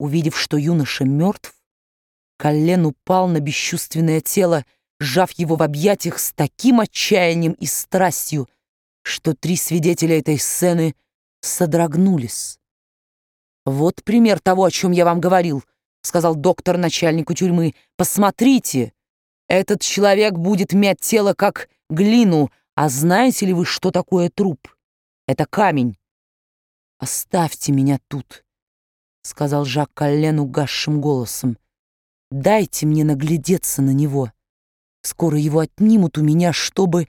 Увидев, что юноша мертв, Коллен упал на бесчувственное тело, сжав его в объятиях с таким отчаянием и страстью, что 3 свидетеля этой сцены содрогнулись. «Вот пример того, о чем я вам говорил», — сказал доктор начальнику тюрьмы. «Посмотрите, этот человек будет мять тело, как глину. А знаете ли вы, что такое труп? Это камень». «Оставьте меня тут», — сказал Жак Коллен угасшим голосом. «Дайте мне наглядеться на него. Скоро его отнимут у меня, чтобы...»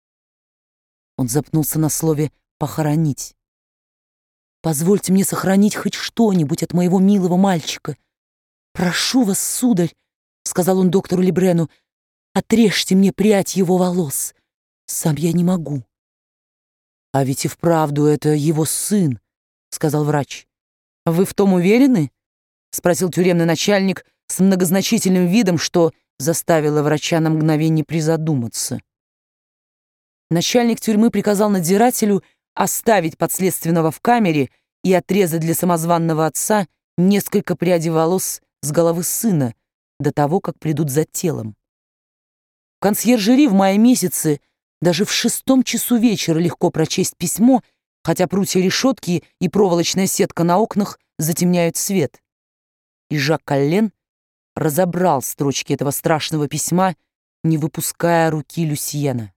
Он запнулся на слове «похоронить». «Позвольте мне сохранить хоть что-нибудь от моего милого мальчика. Прошу вас, сударь», — сказал он доктору Лебрену, «отрежьте мне прядь его волос. Сам я не могу». «А ведь и вправду это его сын», — сказал врач. «Вы в том уверены?» — спросил тюремный начальник с многозначительным видом, что заставило врача на мгновение призадуматься. Начальник тюрьмы приказал надзирателю оставить подследственного в камере и отрезать для самозванного отца несколько прядей волос с головы сына до того, как придут за телом. В консьержери в мае месяце даже в 6 часу вечера легко прочесть письмо, хотя прутья решетки и проволочная сетка на окнах затемняют свет. И Жак Коллен разобрал строчки этого страшного письма, не выпуская руки Люсьена.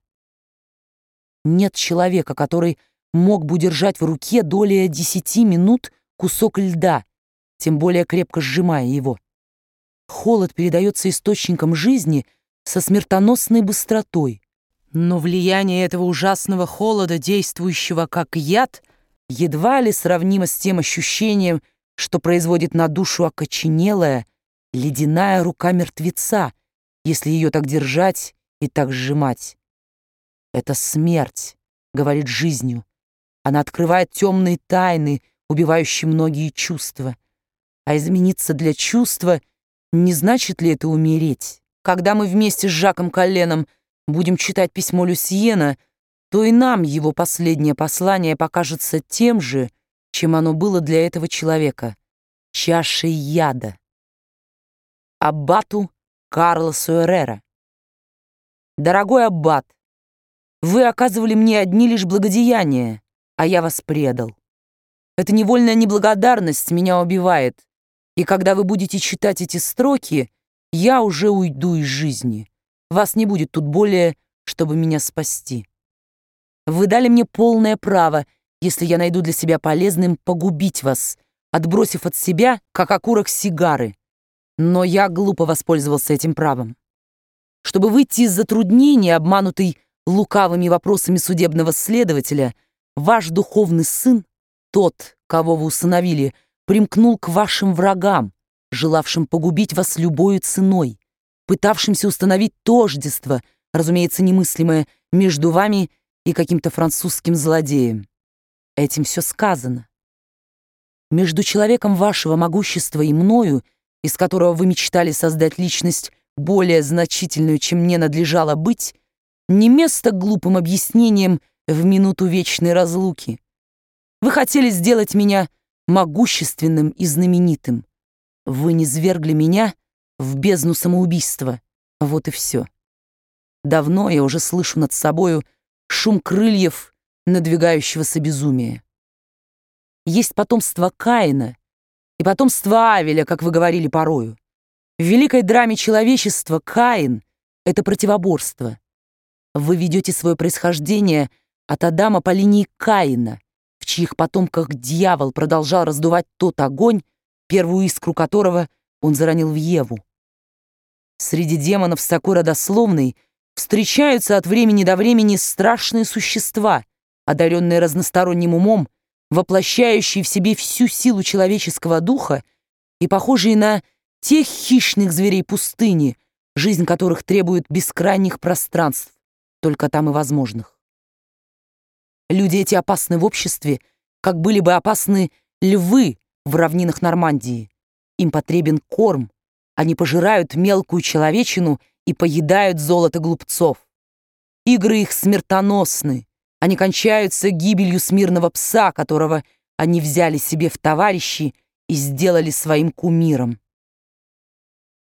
Нет человека, который мог бы удержать в руке долее 10 минут кусок льда, тем более крепко сжимая его. Холод передается источникам жизни со смертоносной быстротой, но влияние этого ужасного холода, действующего как яд, едва ли сравнимо с тем ощущением, что производит на душу окоченелая, ледяная рука мертвеца, если ее так держать и так сжимать. Это смерть, говорит жизнью. Она открывает темные тайны, убивающие многие чувства. А измениться для чувства, не значит ли это умереть? Когда мы вместе с Жаком Колленом будем читать письмо Люсьена, то и нам его последнее послание покажется тем же, чем оно было для этого человека — чашей яда. Аббату Карлосу Эррера. «Дорогой аббат, вы оказывали мне одни лишь благодеяния, а я вас предал. Эта невольная неблагодарность меня убивает, и когда вы будете читать эти строки, я уже уйду из жизни. Вас не будет тут более, чтобы меня спасти. Вы дали мне полное право, если я найду для себя полезным, погубить вас, отбросив от себя, как окурок сигары. Но я глупо воспользовался этим правом. Чтобы выйти из затруднения, обманутый лукавыми вопросами судебного следователя, ваш духовный сын, тот, кого вы усыновили, примкнул к вашим врагам, желавшим погубить вас любою ценой, пытавшимся установить тождество, разумеется, немыслимое, между вами и каким-то французским злодеем. Этим все сказано. Между человеком вашего могущества и мною, из которого вы мечтали создать личность более значительную, чем мне надлежало быть, не место глупым объяснениям в минуту вечной разлуки. Вы хотели сделать меня могущественным и знаменитым. Вы низвергли меня в бездну самоубийства. Вот и все. Давно я уже слышу над собою шум крыльев надвигающегося безумия. Есть потомство Каина и потомство Авеля, как вы говорили порою. В великой драме человечества Каин — это противоборство. Вы ведете свое происхождение от Адама по линии Каина, в чьих потомках дьявол продолжал раздувать тот огонь, первую искру которого он заронил в Еву. Среди демонов с такой родословной встречаются от времени до времени страшные существа, одаренные разносторонним умом, воплощающие в себе всю силу человеческого духа и похожие на тех хищных зверей пустыни, жизнь которых требует бескрайних пространств, только там и возможных. Люди эти опасны в обществе, как были бы опасны львы в равнинах Нормандии. Им потребен корм, они пожирают мелкую человечину и поедают золото глупцов. Игры их смертоносны, они кончаются гибелью смирного пса, которого они взяли себе в товарищи и сделали своим кумиром.